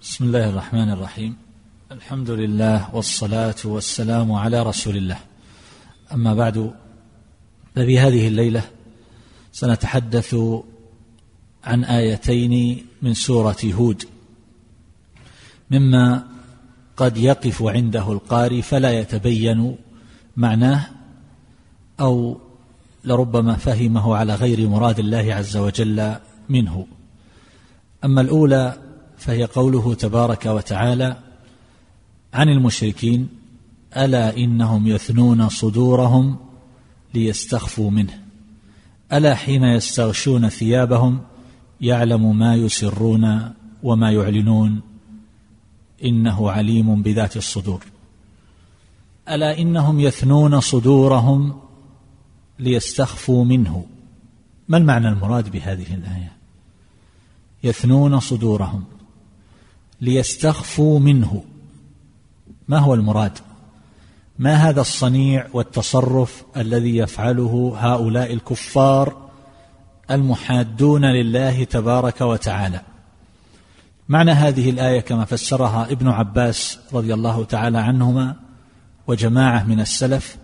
بسم الله الرحمن الرحيم. الحمد لله والصلاة والسلام على رسول الله. أما بعد، ففي هذه الليلة سنتحدث عن آيتين من سورة هود، مما قد يقف عنده القارئ فلا يتبين معناه، أو لربما فهمه على غير مراد الله عز وجل منه. أما الأولى فهي قوله تبارك وتعالى عن المشركين: ألا إنهم يثنون صدورهم ليستخفوا منه، ألا حين يستغشون ثيابهم يعلم ما يسرون وما يعلنون إنه عليم بذات الصدور. ألا إنهم يثنون صدورهم ليستخفوا منه. ما المعنى المراد بهذه الآية؟ يثنون صدورهم ليستخفوا منه، ما هو المراد؟ ما هذا الصنيع والتصرف الذي يفعله هؤلاء الكفار المحادون لله تبارك وتعالى؟ معنى هذه الآية كما فسرها ابن عباس رضي الله تعالى عنهما وجماعة من السلف،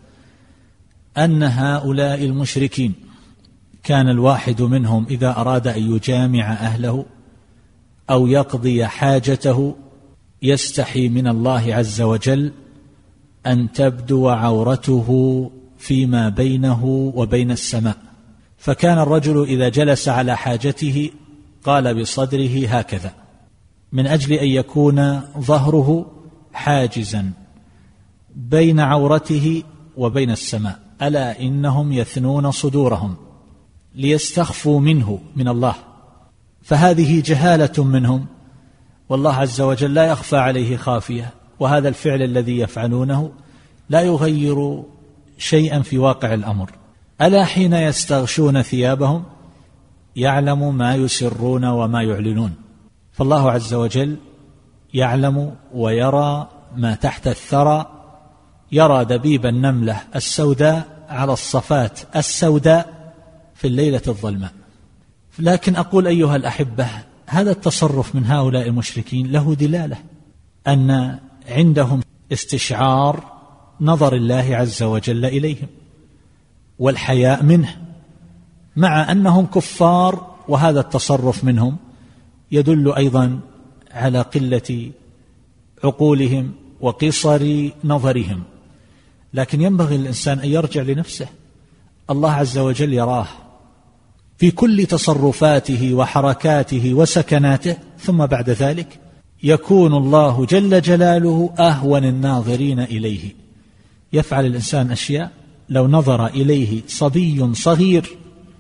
أن هؤلاء المشركين كان الواحد منهم إذا أراد أن يجامع أهله أو يقضي حاجته يستحي من الله عز وجل أن تبدو عورته فيما بينه وبين السماء، فكان الرجل إذا جلس على حاجته قال بصدره هكذا من أجل أن يكون ظهره حاجزا بين عورته وبين السماء. ألا إنهم يثنون صدورهم ليستخفوا منه، من الله، فهذه جهالة منهم، والله عز وجل لا يخفى عليه خافية، وهذا الفعل الذي يفعلونه لا يغير شيئا في واقع الأمر. ألا حين يستغشون ثيابهم يعلم ما يسرون وما يعلنون، فالله عز وجل يعلم ويرى ما تحت الثرى، يرى دبيب النملة السوداء على الصفات السوداء في الليلة الظلماء. لكن أقول أيها الأحبة، هذا التصرف من هؤلاء المشركين له دلالة أن عندهم استشعار نظر الله عز وجل إليهم والحياء منه، مع أنهم كفار، وهذا التصرف منهم يدل أيضا على قلة عقولهم وقصر نظرهم. لكن ينبغي الإنسان أن يرجع لنفسه، الله عز وجل يراه في كل تصرفاته وحركاته وسكناته، ثم بعد ذلك يكون الله جل جلاله أهون الناظرين إليه. يفعل الإنسان أشياء لو نظر إليه صبي صغير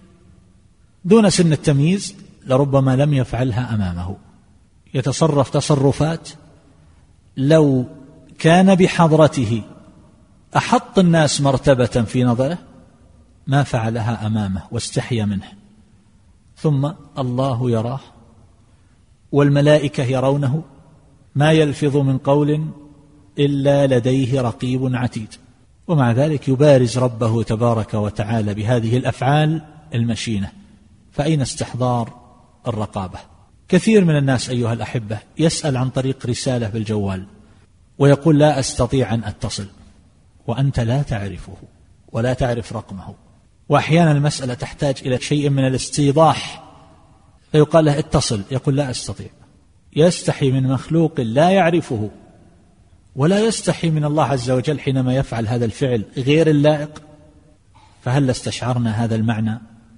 دون سن التمييز لربما لم يفعلها أمامه، يتصرف تصرفات لو كان بحضرته أحط الناس مرتبة في نظره ما فعلها أمامه واستحيا منه، ثم الله يراه والملائكة يرونه، ما يلفظ من قول إلا لديه رقيب عتيد، ومع ذلك يبارز ربه تبارك وتعالى بهذه الأفعال المشينة. فأين استحضار الرقابة؟ كثير من الناس أيها الأحبة يسأل عن طريق رسالة بالجوال ويقول لا أستطيع أن أتصل، وأنت لا تعرفه ولا تعرف رقمه، وأحيانا المسألة تحتاج إلى شيء من الاستيضاح، فيقال له اتصل، يقول لا أستطيع. يستحي من مخلوق لا يعرفه، ولا يستحي من الله عز وجل حينما يفعل هذا الفعل غير اللائق. فهل استشعرنا هذا المعنى؟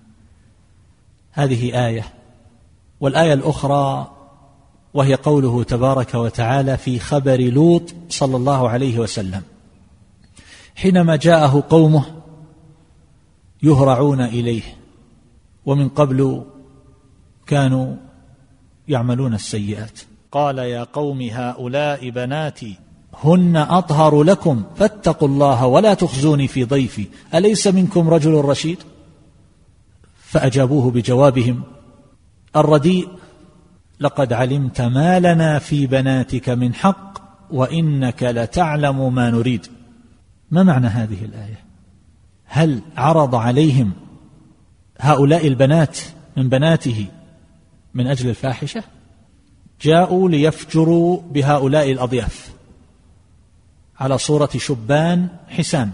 هذه آية. والآية الأخرى وهي قوله تبارك وتعالى في خبر لوط صلى الله عليه وسلم حينما جاءه قومه يهرعون إليه، ومن قبل كانوا يعملون السيئات، قال يا قوم هؤلاء بناتي هن أطهر لكم فاتقوا الله ولا تخزوني في ضيفي أليس منكم رجل رشيد؟ فأجابوه بجوابهم الرديء لقد علمت ما لنا في بناتك من حق وإنك لتعلم ما نريد. ما معنى هذه الآية؟ هل عرض عليهم هؤلاء البنات من بناته من أجل الفاحشة؟ جاءوا ليفجروا بهؤلاء الأضياف على صورة شبان حسان،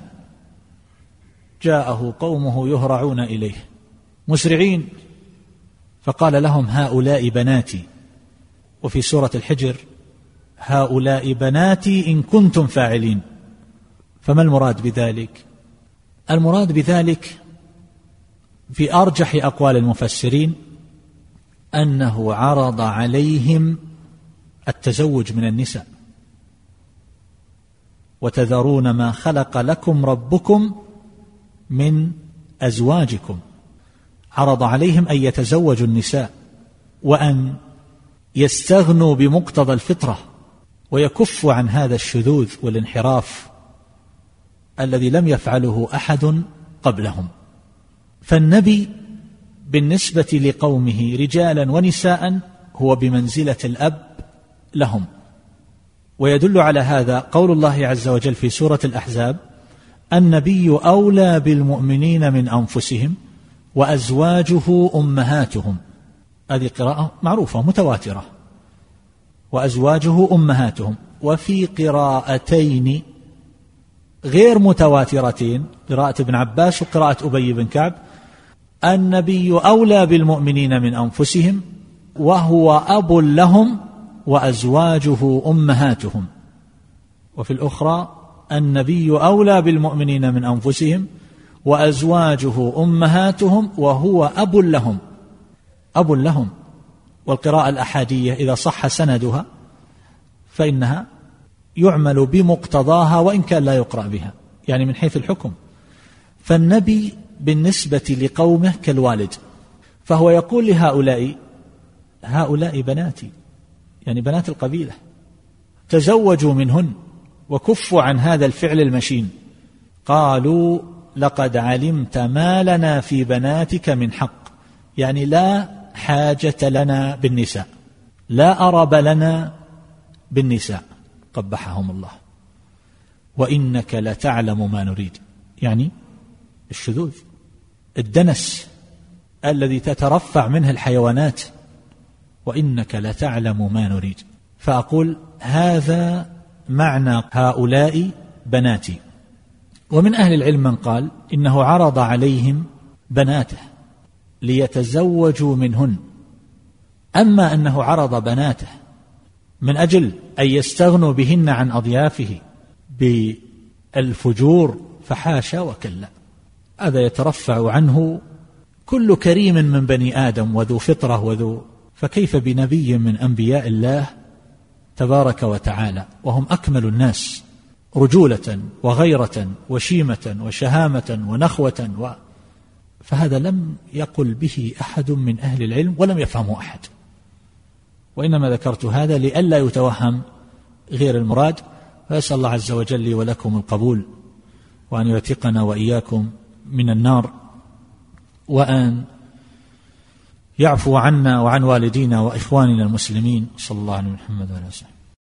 جاءه قومه يهرعون إليه مسرعين، فقال لهم هؤلاء بناتي. وفي سورة الحجر هؤلاء بناتي إن كنتم فاعلين. فما المراد بذلك؟ المراد بذلك في أرجح أقوال المفسرين أنه عرض عليهم التزوج من النساء، وتذرون ما خلق لكم ربكم من أزواجكم. عرض عليهم أن يتزوجوا النساء وأن يستغنوا بمقتضى الفطرة ويكفوا عن هذا الشذوذ والانحراف الذي لم يفعله أحد قبلهم. فالنبي بالنسبة لقومه رجالا ونساء هو بمنزلة الأب لهم. ويدل على هذا قول الله عز وجل في سورة الأحزاب: النبي أولى بالمؤمنين من أنفسهم وأزواجه أمهاتهم. هذه قراءة معروفة متواترة، وأزواجه أمهاتهم. وفي قراءتين غير متواترتين، قراءة ابن عباس وقراءة أبي بن كعب: النبي أولى بالمؤمنين من أنفسهم وهو أب لهم وأزواجه أمهاتهم. وفي الأخرى: النبي أولى بالمؤمنين من أنفسهم وأزواجه أمهاتهم وهو أب لهم. أب لهم. والقراءة الأحادية إذا صح سندها فإنها يعمل بمقتضاها وإن كان لا يقرأ بها، يعني من حيث الحكم. فالنبي بالنسبة لقومه كالوالد، فهو يقول لهؤلاء: هؤلاء بناتي، يعني بنات القبيلة، تزوجوا منهن وكفوا عن هذا الفعل المشين. قالوا: لقد علمت ما لنا في بناتك من حق، يعني لا حاجة لنا بالنساء، لا أرب لنا بالنساء، قبحهم الله. وإنك لتعلم ما نريد، يعني الشذوذ، الدنس الذي تترفع منه الحيوانات. وإنك لتعلم ما نريد. فأقول هذا معنى هؤلاء بناتي. ومن أهل العلم من قال إنه عرض عليهم بناته ليتزوجوا منهن. أما أنه عرض بناته من أجل أن يستغنوا بهن عن أضيافه بالفجور فحاشا وكلا، هذا يترفع عنه كل كريم من بني آدم وذو فطرة فكيف بنبي من أنبياء الله تبارك وتعالى، وهم أكمل الناس رجولة وغيرة وشيمة وشهامة ونخوة فهذا لم يقل به أحد من أهل العلم ولم يفهمه أحد. وإنما ذكرت هذا لئلا يتوهم غير المراد. فأسأل الله عز وجل لي ولكم القبول، وأن يعتقنا وإياكم من النار، وأن يعفو عنا وعن والدينا وإخواننا المسلمين. صلى الله عليه محمد وعلى آله وسلم.